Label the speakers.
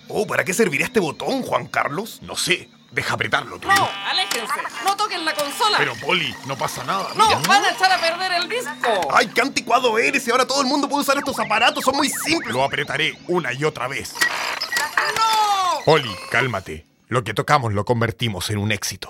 Speaker 1: Oh, ¿para qué serviría este botón, Juan Carlos?
Speaker 2: No sé, deja apretarlo tú.
Speaker 3: No, aléjense, no toquen la consola.
Speaker 2: Pero, Poli, no pasa nada.
Speaker 3: No,
Speaker 2: Mira.
Speaker 3: van a echar a perder el disco.
Speaker 1: ¡Ay, qué anticuado eres! Y ahora todo el mundo puede usar estos aparatos, son muy simples.
Speaker 2: Lo apretaré una y otra vez.
Speaker 3: ¡No!
Speaker 2: Poli, cálmate. Lo que tocamos lo convertimos en un éxito.